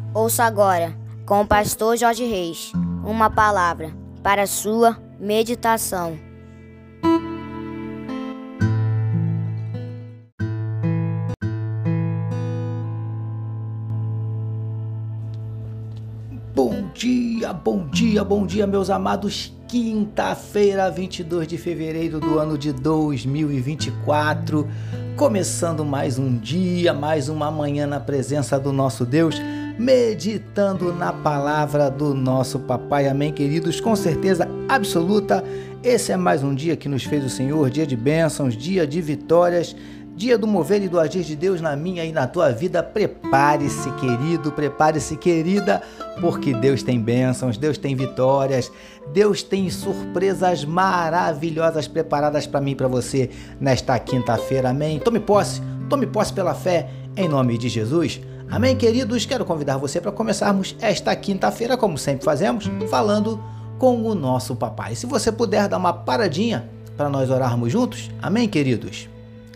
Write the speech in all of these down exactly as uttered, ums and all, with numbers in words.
Ouça agora, com o pastor Jorge Reis, uma palavra para a sua meditação. Bom dia, bom dia, bom dia, meus amados. Quinta-feira, vinte e dois de fevereiro do ano de dois mil e vinte e quatro, começando mais um dia, mais uma manhã na presença do nosso Deus, meditando na palavra do nosso papai. Amém, queridos? Com certeza absoluta, esse é mais um dia que nos fez o Senhor, dia de bênçãos, dia de vitórias, dia do mover e do agir de Deus na minha e na tua vida. Prepare-se, querido, prepare-se, querida, porque Deus tem bênçãos, Deus tem vitórias, Deus tem surpresas maravilhosas preparadas para mim e para você nesta quinta-feira. Amém? Tome posse, tome posse pela fé, em nome de Jesus. Amém, queridos? Quero convidar você para começarmos esta quinta-feira, como sempre fazemos, falando com o nosso papai. Se você puder dar uma paradinha para nós orarmos juntos. Amém, queridos?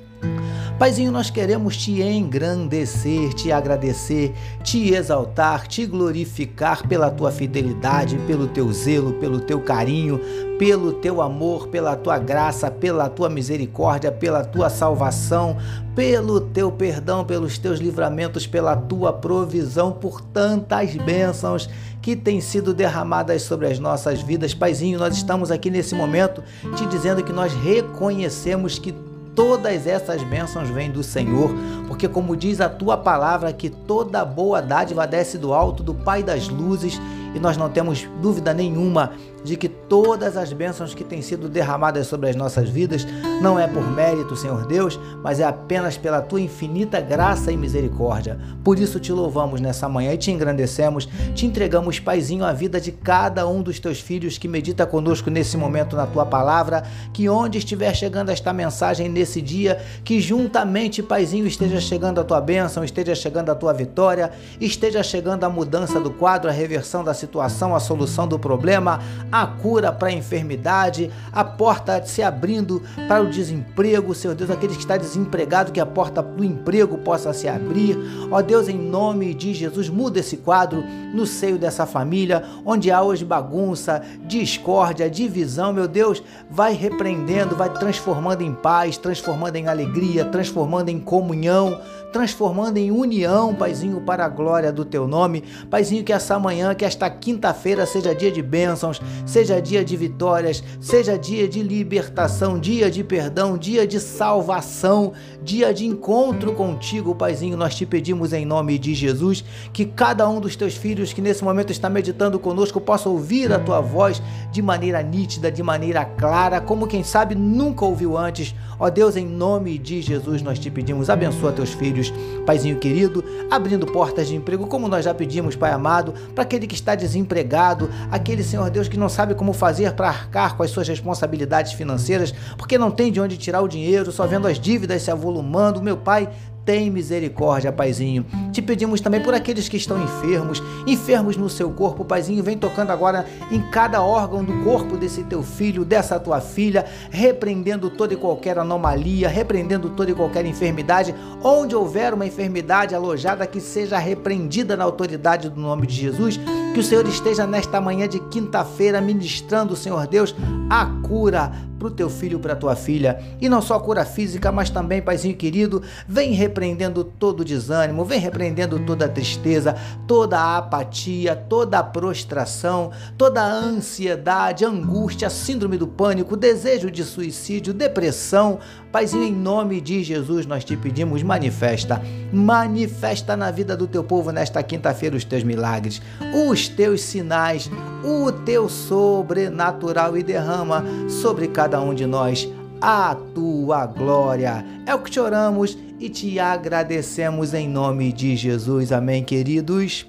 Paizinho, nós queremos te engrandecer, te agradecer, te exaltar, te glorificar pela tua fidelidade, pelo teu zelo, pelo teu carinho, pelo teu amor, pela tua graça, pela tua misericórdia, pela tua salvação, pelo teu perdão, pelos teus livramentos, pela tua provisão, por tantas bênçãos que têm sido derramadas sobre as nossas vidas. Paizinho, nós estamos aqui nesse momento te dizendo que nós reconhecemos que todas essas bênçãos vêm do Senhor, porque como diz a tua palavra, que toda boa dádiva desce do alto, do Pai das luzes, e nós não temos dúvida nenhuma de que todas as bênçãos que têm sido derramadas sobre as nossas vidas não é por mérito, Senhor Deus, mas é apenas pela tua infinita graça e misericórdia. Por isso te louvamos nessa manhã e te engrandecemos, te entregamos, Paizinho, a vida de cada um dos teus filhos que medita conosco nesse momento na tua palavra, que onde estiver chegando esta mensagem nesse dia, que juntamente, Paizinho, esteja chegando a tua bênção, esteja chegando a tua vitória, esteja chegando a mudança do quadro, a reversão da situação, a solução do problema, a cura para a enfermidade, a porta se abrindo para o desemprego, Senhor Deus, aqueles que estão desempregados, que a porta do emprego possa se abrir. Ó Deus, em nome de Jesus, muda esse quadro no seio dessa família, onde há hoje bagunça, discórdia, divisão, meu Deus, vai repreendendo, vai transformando em paz, transformando em alegria, transformando em comunhão, transformando em união, Paizinho, para a glória do teu nome. Paizinho, que essa manhã, que esta quinta-feira seja dia de bênçãos, seja dia de vitórias, seja dia de libertação, dia de perdão, dia de salvação, dia de encontro contigo, Paizinho. Nós te pedimos em nome de Jesus, que cada um dos teus filhos que nesse momento está meditando conosco possa ouvir a tua voz de maneira nítida, de maneira clara, como quem sabe nunca ouviu antes. Ó Deus, em nome de Jesus, nós te pedimos, abençoa teus filhos, Paizinho querido, abrindo portas de emprego, como nós já pedimos, Pai amado, para aquele que está desempregado, aquele, Senhor Deus, que não sabe como fazer para arcar com as suas responsabilidades financeiras, porque não tem de onde tirar o dinheiro, só vendo as dívidas se avolumando. Meu Pai, tem misericórdia, Paizinho. Te pedimos também por aqueles que estão enfermos, enfermos no seu corpo, Paizinho, vem tocando agora em cada órgão do corpo desse teu filho, dessa tua filha, repreendendo toda e qualquer anomalia, repreendendo toda e qualquer enfermidade, onde houver uma enfermidade alojada, que seja repreendida na autoridade do nome de Jesus, que o Senhor esteja nesta manhã de quinta-feira ministrando, Senhor Deus, a cura para o teu filho, para a tua filha, e não só a cura física, mas também, Paizinho querido, vem repreendendo todo o desânimo, vem repreendendo toda a tristeza, toda a apatia, toda a prostração, toda a ansiedade, angústia, síndrome do pânico, desejo de suicídio, depressão. Paizinho, em nome de Jesus, nós te pedimos, manifesta, manifesta na vida do teu povo nesta quinta-feira os teus milagres, os teus sinais, o teu sobrenatural, e derrama sobre cada um de nós a tua glória. É o que te oramos e te agradecemos em nome de Jesus. Amém, queridos?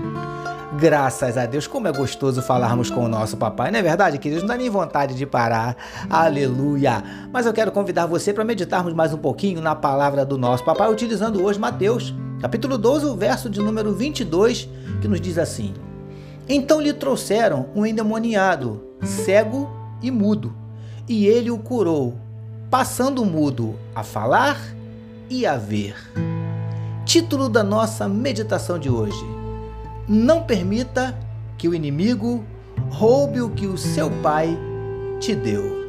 Graças a Deus, como é gostoso falarmos com o nosso papai, não é verdade, queridos? Não dá nem vontade de parar, aleluia! Mas eu quero convidar você para meditarmos mais um pouquinho na palavra do nosso papai, utilizando hoje Mateus, capítulo doze, o verso de número vinte e dois, que nos diz assim: Então lhe trouxeram um endemoniado, cego e mudo, e ele o curou, passando o mudo a falar e a ver. Título da nossa meditação de hoje: Não permita que o inimigo roube o que o seu pai te deu.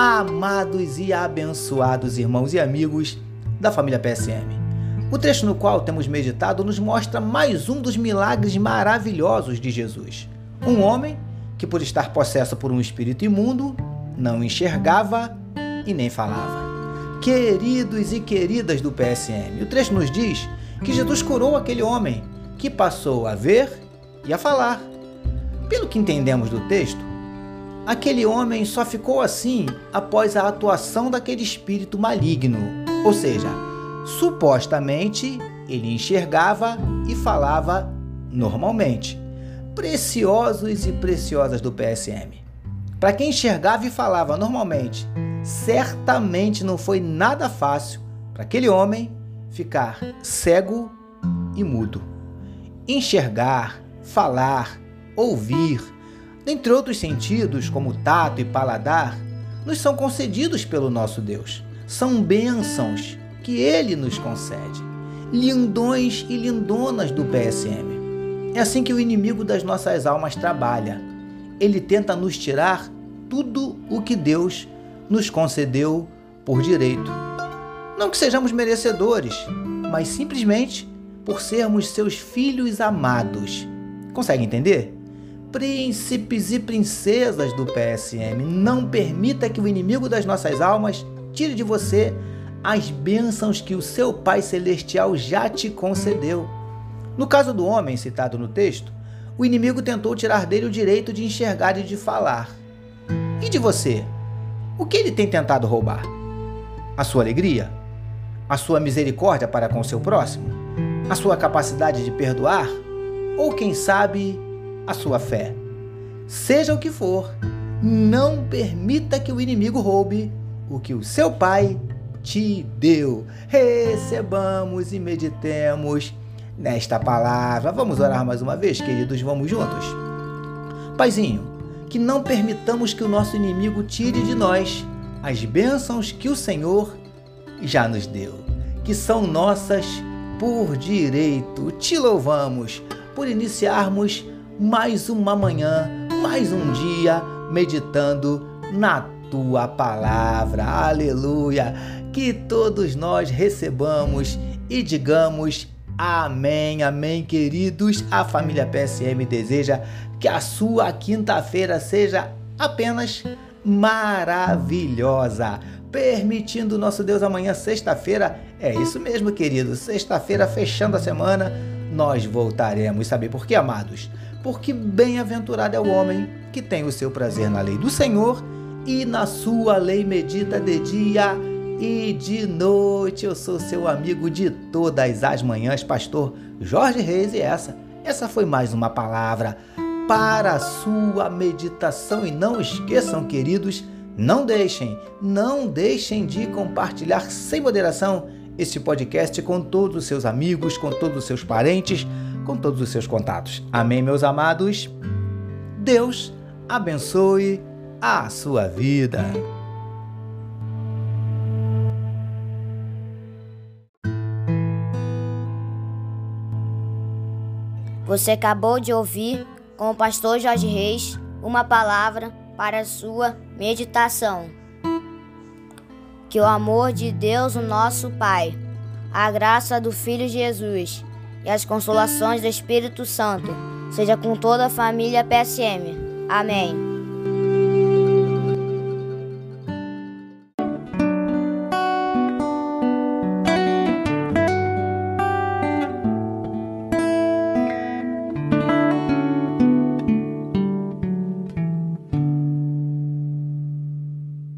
Amados e abençoados irmãos e amigos da família P S M. O trecho no qual temos meditado nos mostra mais um dos milagres maravilhosos de Jesus. Um homem que, por estar possesso por um espírito imundo, não enxergava e nem falava. Queridos e queridas do P S M, o trecho nos diz que Jesus curou aquele homem, que passou a ver e a falar. Pelo que entendemos do texto, aquele homem só ficou assim após a atuação daquele espírito maligno, ou seja, supostamente ele enxergava e falava normalmente. Preciosos e preciosas do P S M. Para quem enxergava e falava normalmente, certamente não foi nada fácil para aquele homem ficar cego e mudo. Enxergar, falar, ouvir, dentre outros sentidos como tato e paladar, nos são concedidos pelo nosso Deus. São bênçãos que Ele nos concede. Lindões e lindonas do P S M. É assim que o inimigo das nossas almas trabalha. Ele tenta nos tirar tudo o que Deus nos concedeu por direito. Não que sejamos merecedores, mas simplesmente por sermos seus filhos amados. Consegue entender? Príncipes e princesas do P S M, não permita que o inimigo das nossas almas tire de você as bênçãos que o seu Pai Celestial já te concedeu. No caso do homem citado no texto, o inimigo tentou tirar dele o direito de enxergar e de falar. E de você? O que ele tem tentado roubar? A sua alegria? A sua misericórdia para com o seu próximo? A sua capacidade de perdoar? Ou, quem sabe, a sua fé? Seja o que for, não permita que o inimigo roube o que o seu Pai te deu. Recebamos e meditemos nesta palavra. Vamos orar mais uma vez, queridos? Vamos juntos? Paizinho, que não permitamos que o nosso inimigo tire de nós as bênçãos que o Senhor já nos deu, que são nossas por direito. Te louvamos por iniciarmos mais uma manhã, mais um dia, meditando na Tua Palavra. Aleluia! Que todos nós recebamos e digamos amém, amém, queridos. A família P S M deseja que a sua quinta-feira seja apenas maravilhosa. Permitindo nosso Deus, amanhã, sexta-feira, é isso mesmo, querido, sexta-feira, fechando a semana, nós voltaremos. Saber por quê, amados? Porque bem-aventurado é o homem que tem o seu prazer na lei do Senhor e na sua lei medita de dia e de noite. Eu sou seu amigo de todas as manhãs, pastor Jorge Reis, e essa, essa foi mais uma palavra para a sua meditação. E não esqueçam, queridos, não deixem, não deixem de compartilhar sem moderação este podcast com todos os seus amigos, com todos os seus parentes, com todos os seus contatos. Amém, meus amados? Deus abençoe a sua vida. Você acabou de ouvir, com o pastor Jorge Reis, uma palavra para a sua meditação. Que o amor de Deus, o nosso Pai, a graça do Filho Jesus e as consolações do Espírito Santo seja com toda a família P S M. Amém.